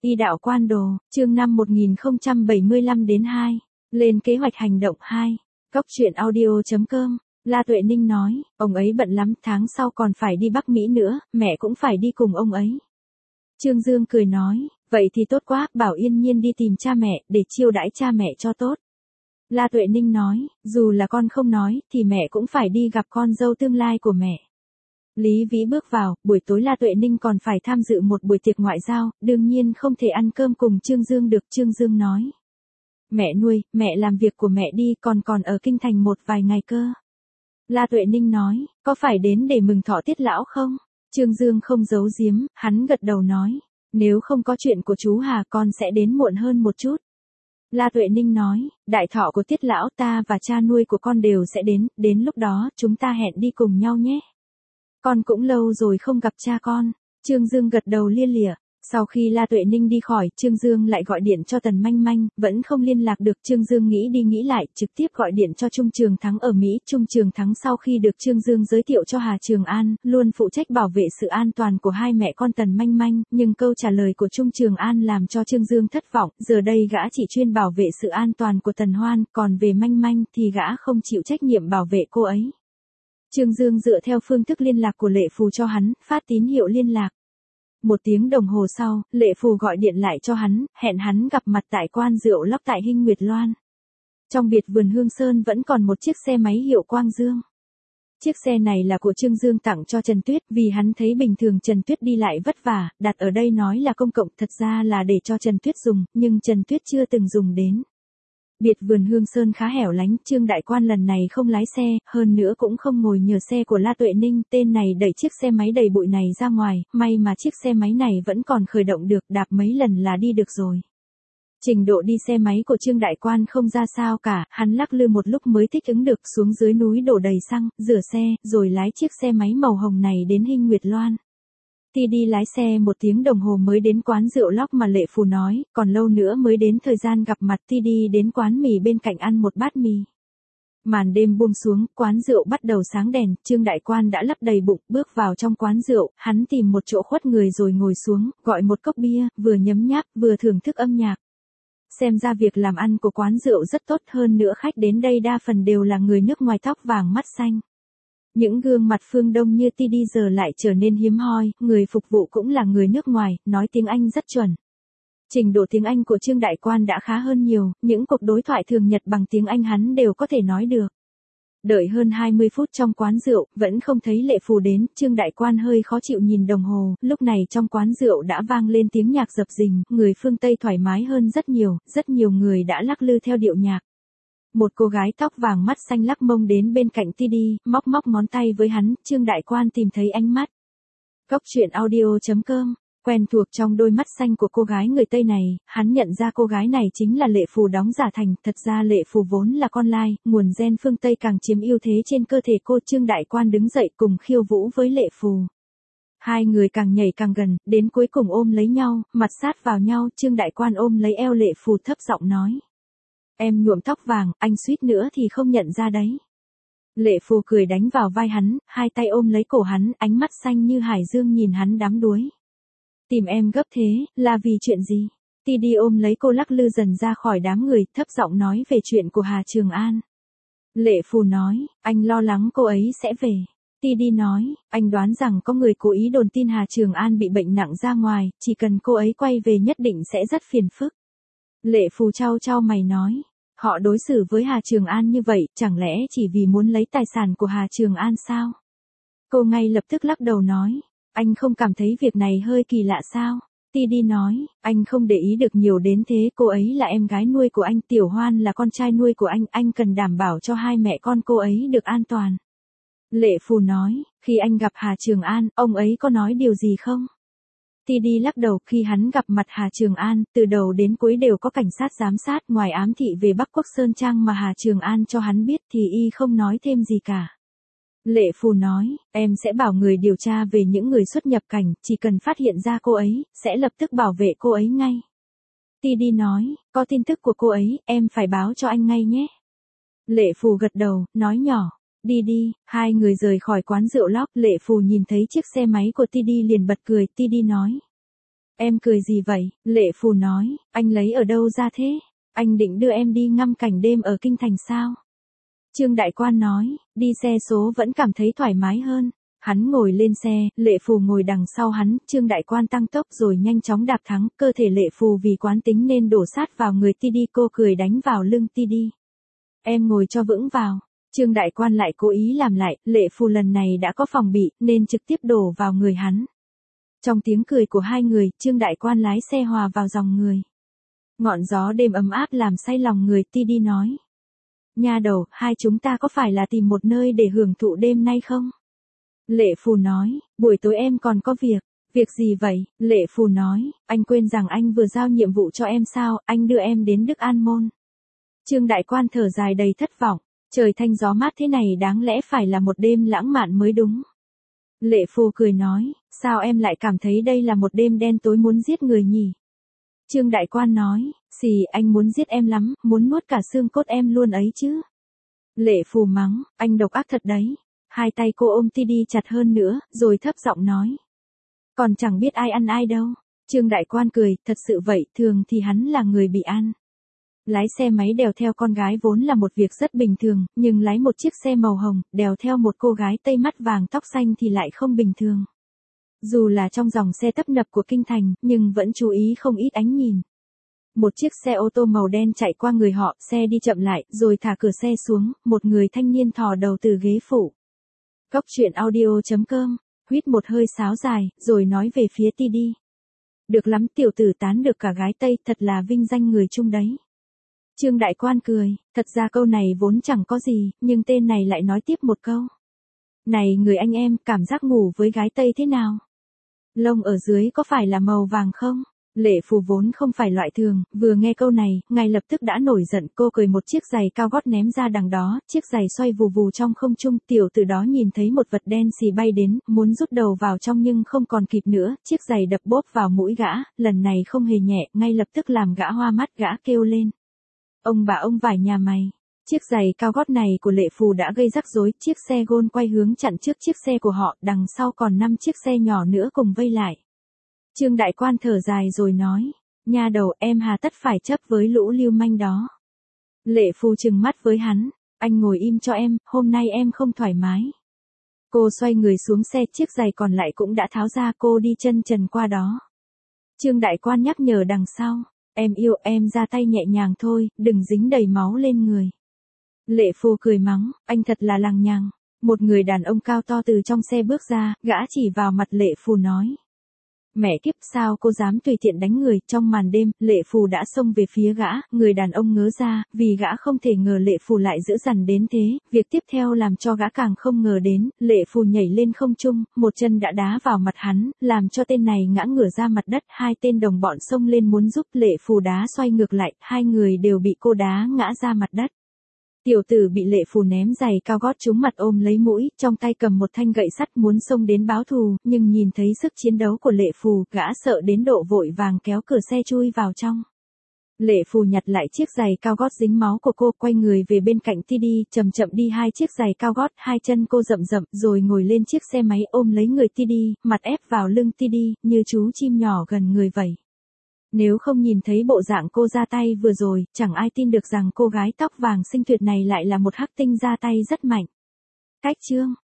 Y đạo quan đồ, chương 5 1075 đến 2. Lên kế hoạch hành động 2. Cốc truyện audio.com. La Tuệ Ninh nói, ông ấy bận lắm, tháng sau còn phải đi Bắc Mỹ nữa, mẹ cũng phải đi cùng ông ấy. Trương Dương cười nói, vậy thì tốt quá, bảo Yên Nhiên đi tìm cha mẹ, để chiêu đãi cha mẹ cho tốt. La Tuệ Ninh nói, dù là con không nói, thì mẹ cũng phải đi gặp con dâu tương lai của mẹ. Lý Vĩ bước vào, buổi tối La Tuệ Ninh còn phải tham dự một buổi tiệc ngoại giao, đương nhiên không thể ăn cơm cùng Trương Dương được. Trương Dương nói, mẹ nuôi, mẹ làm việc của mẹ đi, còn ở kinh thành một vài ngày cơ. La Tuệ Ninh nói, có phải đến để mừng thọ Tiết lão không? Trương Dương không giấu giếm, hắn gật đầu nói, nếu không có chuyện của chú Hà con sẽ đến muộn hơn một chút. La Tuệ Ninh nói, đại thọ của Tiết lão ta và cha nuôi của con đều sẽ đến lúc đó chúng ta hẹn đi cùng nhau nhé. Con cũng lâu rồi không gặp cha con. Trương Dương gật đầu lia lịa. Sau khi La Tuệ Ninh đi khỏi, Trương Dương lại gọi điện cho Tần Manh Manh, vẫn không liên lạc được. Trương Dương nghĩ đi nghĩ lại, trực tiếp gọi điện cho Trung Trường Thắng ở Mỹ. Trung Trường Thắng sau khi được Trương Dương giới thiệu cho Hà Trường An, luôn phụ trách bảo vệ sự an toàn của hai mẹ con Tần Manh Manh, nhưng câu trả lời của Trung Trường An làm cho Trương Dương thất vọng. Giờ đây gã chỉ chuyên bảo vệ sự an toàn của Tần Hoan, còn về Manh Manh thì gã không chịu trách nhiệm bảo vệ cô ấy. Trương Dương dựa theo phương thức liên lạc của Lệ Phù cho hắn, phát tín hiệu liên lạc. 1 tiếng đồng hồ sau, Lệ Phù gọi điện lại cho hắn, hẹn hắn gặp mặt tại quán rượu Lóc tại Hinh Nguyệt Loan. Trong biệt vườn Hương Sơn vẫn còn một chiếc xe máy hiệu Quang Dương. Chiếc xe này là của Trương Dương tặng cho Trần Tuyết, vì hắn thấy bình thường Trần Tuyết đi lại vất vả, đặt ở đây nói là công cộng, thật ra là để cho Trần Tuyết dùng, nhưng Trần Tuyết chưa từng dùng đến. Biệt vườn Hương Sơn khá hẻo lánh, Trương đại quan lần này không lái xe, hơn nữa cũng không ngồi nhờ xe của La Tuệ Ninh, tên này đẩy chiếc xe máy đầy bụi này ra ngoài, may mà chiếc xe máy này vẫn còn khởi động được, đạp mấy lần là đi được rồi. Trình độ đi xe máy của Trương đại quan không ra sao cả, hắn lắc lư một lúc mới thích ứng được, xuống dưới núi đổ đầy xăng, rửa xe, rồi lái chiếc xe máy màu hồng này đến Hinh Nguyệt Loan. Đi lái xe 1 tiếng đồng hồ mới đến quán rượu Lóc mà Lệ Phù nói, còn lâu nữa mới đến thời gian gặp mặt. Đi đến quán mì bên cạnh ăn một bát mì. Màn đêm buông xuống, quán rượu bắt đầu sáng đèn, Trương đại quan đã lấp đầy bụng, bước vào trong quán rượu, hắn tìm một chỗ khuất người rồi ngồi xuống, gọi một cốc bia, vừa nhấm nháp, vừa thưởng thức âm nhạc. Xem ra việc làm ăn của quán rượu rất tốt, hơn nữa khách đến đây đa phần đều là người nước ngoài tóc vàng mắt xanh. Những gương mặt phương Đông như đi giờ lại trở nên hiếm hoi, người phục vụ cũng là người nước ngoài, nói tiếng Anh rất chuẩn. Trình độ tiếng Anh của Trương đại quan đã khá hơn nhiều, những cuộc đối thoại thường nhật bằng tiếng Anh hắn đều có thể nói được. Đợi hơn 20 phút trong quán rượu, vẫn không thấy Lệ Phù đến, Trương đại quan hơi khó chịu nhìn đồng hồ, lúc này trong quán rượu đã vang lên tiếng nhạc dập dình, người phương Tây thoải mái hơn rất nhiều người đã lắc lư theo điệu nhạc. Một cô gái tóc vàng mắt xanh lắc mông đến bên cạnh đi, móc ngón tay với hắn, Trương đại quan tìm thấy ánh mắt. Cốc truyện audio.com, quen thuộc trong đôi mắt xanh của cô gái người Tây này, hắn nhận ra cô gái này chính là Lệ Phù đóng giả thành, thật ra Lệ Phù vốn là con lai, nguồn gen phương Tây càng chiếm ưu thế trên cơ thể cô. Trương đại quan đứng dậy cùng khiêu vũ với Lệ Phù. Hai người càng nhảy càng gần, đến cuối cùng ôm lấy nhau, mặt sát vào nhau, Trương đại quan ôm lấy eo Lệ Phù thấp giọng nói. Em nhuộm tóc vàng, anh suýt nữa thì không nhận ra đấy. Lệ Phù cười đánh vào vai hắn, hai tay ôm lấy cổ hắn, ánh mắt xanh như hải dương nhìn hắn đắm đuối. Tìm em gấp thế, là vì chuyện gì? Đi ôm lấy cô lắc lư dần ra khỏi đám người, thấp giọng nói về chuyện của Hà Trường An. Lệ Phù nói, anh lo lắng cô ấy sẽ về. Đi nói, anh đoán rằng có người cố ý đồn tin Hà Trường An bị bệnh nặng ra ngoài, chỉ cần cô ấy quay về nhất định sẽ rất phiền phức. Lệ Phù chau mày nói, họ đối xử với Hà Trường An như vậy, chẳng lẽ chỉ vì muốn lấy tài sản của Hà Trường An sao? Cô ngay lập tức lắc đầu nói, anh không cảm thấy việc này hơi kỳ lạ sao? Đi nói, anh không để ý được nhiều đến thế, cô ấy là em gái nuôi của anh, Tiểu Hoan là con trai nuôi của anh cần đảm bảo cho hai mẹ con cô ấy được an toàn. Lệ Phù nói, khi anh gặp Hà Trường An, ông ấy có nói điều gì không? Đi lắc đầu, khi hắn gặp mặt Hà Trường An, từ đầu đến cuối đều có cảnh sát giám sát, ngoài ám thị về Bắc Quốc Sơn Trang mà Hà Trường An cho hắn biết thì y không nói thêm gì cả. Lệ Phù nói, em sẽ bảo người điều tra về những người xuất nhập cảnh, chỉ cần phát hiện ra cô ấy, sẽ lập tức bảo vệ cô ấy ngay. Đi nói, có tin tức của cô ấy, em phải báo cho anh ngay nhé. Lệ Phù gật đầu, nói nhỏ. Đi, hai người rời khỏi quán rượu Lóc, Lệ Phù nhìn thấy chiếc xe máy của Đi liền bật cười, Đi nói. Em cười gì vậy? Lệ Phù nói, anh lấy ở đâu ra thế? Anh định đưa em đi ngắm cảnh đêm ở kinh thành sao? Trương Đại Quan nói, đi xe số vẫn cảm thấy thoải mái hơn. Hắn ngồi lên xe, Lệ Phù ngồi đằng sau hắn, Trương Đại Quan tăng tốc rồi nhanh chóng đạp thắng, cơ thể Lệ Phù vì quán tính nên đổ sát vào người Tidi, cô cười đánh vào lưng Tidi. Em ngồi cho vững vào. Trương Đại Quan lại cố ý làm lại, Lệ Phù lần này đã có phòng bị, nên trực tiếp đổ vào người hắn. Trong tiếng cười của hai người, Trương Đại Quan lái xe hòa vào dòng người. Ngọn gió đêm ấm áp làm say lòng người, Tidi nói. Nha đầu, hai chúng ta có phải là tìm một nơi để hưởng thụ đêm nay không? Lệ Phù nói, buổi tối em còn có việc. Việc gì vậy? Lệ Phù nói, anh quên rằng anh vừa giao nhiệm vụ cho em sao, anh đưa em đến Đức An Môn. Trương Đại Quan thở dài đầy thất vọng, trời thanh gió mát thế này đáng lẽ phải là một đêm lãng mạn mới đúng. Lệ Phù cười nói, sao em lại cảm thấy đây là một đêm đen tối muốn giết người nhỉ? Trương Đại Quan nói, xì, anh muốn giết em lắm, muốn nuốt cả xương cốt em luôn ấy chứ. Lệ Phù mắng, anh độc ác thật đấy. Hai tay cô ôm Tidi chặt hơn nữa, rồi thấp giọng nói. Còn chẳng biết ai ăn ai đâu. Trương Đại Quan cười, thật sự vậy, thường thì hắn là người bị ăn. Lái xe máy đèo theo con gái vốn là một việc rất bình thường, nhưng lái một chiếc xe màu hồng, đèo theo một cô gái tây mắt vàng tóc xanh thì lại không bình thường. Dù là trong dòng xe tấp nập của kinh thành, nhưng vẫn chú ý không ít ánh nhìn. Một chiếc xe ô tô màu đen chạy qua người họ, xe đi chậm lại, rồi thả cửa xe xuống, một người thanh niên thò đầu từ ghế phụ. Cóc truyện audio.com, huýt một hơi sáo dài, rồi nói về phía Tidi. Được lắm, tiểu tử tán được cả gái Tây, thật là vinh danh người Trung đấy. Trương Đại Quan cười, thật ra câu này vốn chẳng có gì, nhưng tên này lại nói tiếp một câu. Này người anh em, cảm giác ngủ với gái Tây thế nào? Lông ở dưới có phải là màu vàng không? Lệ Phù vốn không phải loại thường, vừa nghe câu này, ngay lập tức đã nổi giận, cô cười một chiếc giày cao gót ném ra đằng đó, chiếc giày xoay vù vù trong không trung, tiểu từ đó nhìn thấy một vật đen xì bay đến, muốn rút đầu vào trong nhưng không còn kịp nữa, chiếc giày đập bốp vào mũi gã, lần này không hề nhẹ, ngay lập tức làm gã hoa mắt, gã kêu lên. Ông bà ông vải nhà mày. Chiếc giày cao gót này của Lệ Phù đã gây rắc rối, chiếc xe gôn quay hướng chặn trước chiếc xe của họ, đằng sau còn 5 chiếc xe nhỏ nữa cùng vây lại. Trương Đại Quan thở dài rồi nói, nha đầu em hà tất phải chấp với lũ lưu manh đó. Lệ Phù trừng mắt với hắn, anh ngồi im cho em, hôm nay em không thoải mái. Cô xoay người xuống xe, chiếc giày còn lại cũng đã tháo ra, cô đi chân trần qua đó. Trương Đại Quan nhắc nhở đằng sau, em yêu em ra tay nhẹ nhàng thôi, đừng dính đầy máu lên người. Lệ Phù cười mắng, anh thật là lằng nhằng. Một người đàn ông cao to từ trong xe bước ra, gã chỉ vào mặt Lệ Phù nói. Mẹ kiếp, sao cô dám tùy tiện đánh người? Trong màn đêm, Lệ Phù đã xông về phía gã, người đàn ông ngớ ra, vì gã không thể ngờ Lệ Phù lại dữ dằn đến thế, việc tiếp theo làm cho gã càng không ngờ đến, Lệ Phù nhảy lên không trung, một chân đã đá vào mặt hắn, làm cho tên này ngã ngửa ra mặt đất, hai tên đồng bọn xông lên muốn giúp, Lệ Phù đá xoay ngược lại, hai người đều bị cô đá ngã ra mặt đất. Tiểu tử bị Lệ Phù ném giày cao gót trúng mặt ôm lấy mũi, trong tay cầm một thanh gậy sắt muốn xông đến báo thù, nhưng nhìn thấy sức chiến đấu của Lệ Phù, gã sợ đến độ vội vàng kéo cửa xe chui vào trong. Lệ Phù nhặt lại chiếc giày cao gót dính máu của cô, quay người về bên cạnh Tidi, chậm chậm đi hai chiếc giày cao gót, hai chân cô rậm rậm, rồi ngồi lên chiếc xe máy ôm lấy người Tidi, mặt ép vào lưng Tidi, như chú chim nhỏ gần người vậy. Nếu không nhìn thấy bộ dạng cô ra tay vừa rồi, chẳng ai tin được rằng cô gái tóc vàng xinh tuyệt này lại là một hắc tinh ra tay rất mạnh. Cách chương